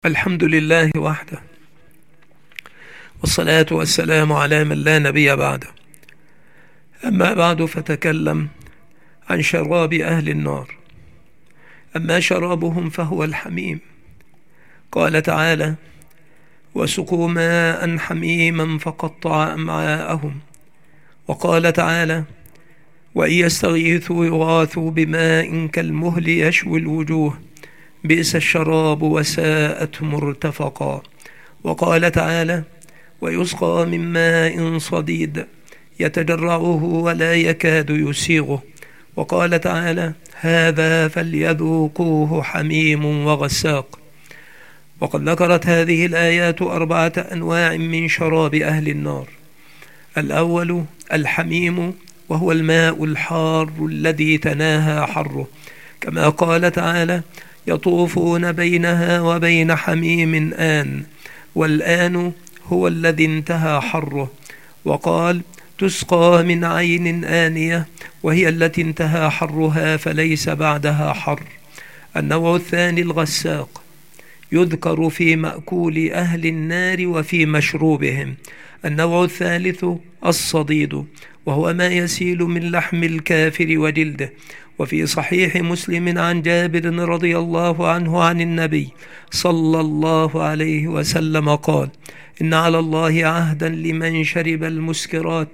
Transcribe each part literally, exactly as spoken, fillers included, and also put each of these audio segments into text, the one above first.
الحمد لله وحده، والصلاة والسلام على من لا نبي بعده. أما بعد، فتكلم عن شراب أهل النار. أما شرابهم فهو الحميم. قال تعالى: وسقوا ماء حميما فقطع أمعاءهم. وقال تعالى: وإن يستغيثوا يغاثوا بماء كالمهل يشوي الوجوه بئس الشراب وساءت مرتفقا. وقال تعالى: ويسقى من ماء صديد يتجرعه ولا يكاد يسيغه. وقال تعالى: هذا فليذوقوه حميم وغساق. وقد ذكرت هذه الآيات أربعة أنواع من شراب أهل النار. الأول الحميم، وهو الماء الحار الذي تناهى حره، كما قال تعالى: يطوفون بينها وبين حميم آن، والآن هو الذي انتهى حره. وقال: تسقى من عين آنية، وهي التي انتهى حرها فليس بعدها حر. النوع الثاني الغساق، يذكر في مأكول أهل النار وفي مشروبهم. النوع الثالث الصديد، وهو ما يسيل من لحم الكافر وجلده. وفي صحيح مسلم عن جابر رضي الله عنه عن النبي صلى الله عليه وسلم قال: إن على الله عهدا لمن شرب المسكرات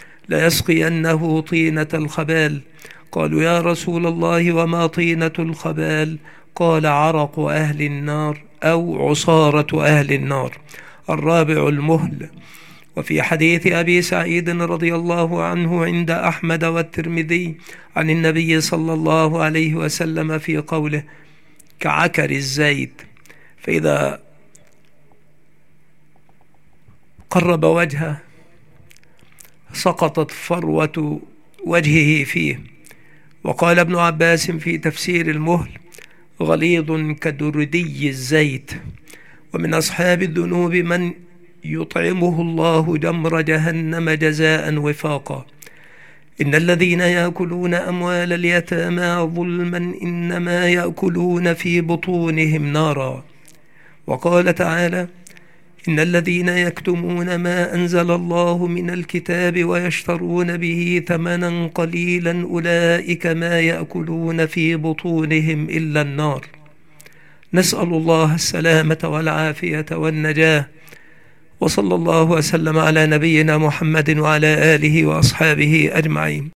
ليسقينه طينة الخبال. قالوا: يا رسول الله، وما طينة الخبال؟ قال: عرق أهل النار أو عصارة أهل النار. الرابع المهل. وفي حديث أبي سعيد رضي الله عنه عند أحمد والترمذي عن النبي صلى الله عليه وسلم في قوله: كعكر الزيت، فإذا قرب وجهه سقطت فروة وجهه فيه. وقال ابن عباس في تفسير المهل: غليظ كدردي الزيت. ومن أصحاب الذنوب من يطعمه الله جمر جهنم جزاء وفاقا. إن الذين يأكلون أموال اليتامى ظلما إنما يأكلون في بطونهم نارا. وقال تعالى: إن الذين يكتمون ما أنزل الله من الكتاب ويشترون به ثمنا قليلا أولئك ما يأكلون في بطونهم إلا النار. نسأل الله السلامة والعافية والنجاة. وصلى الله وسلم على نبينا محمد وعلى آله وأصحابه أجمعين.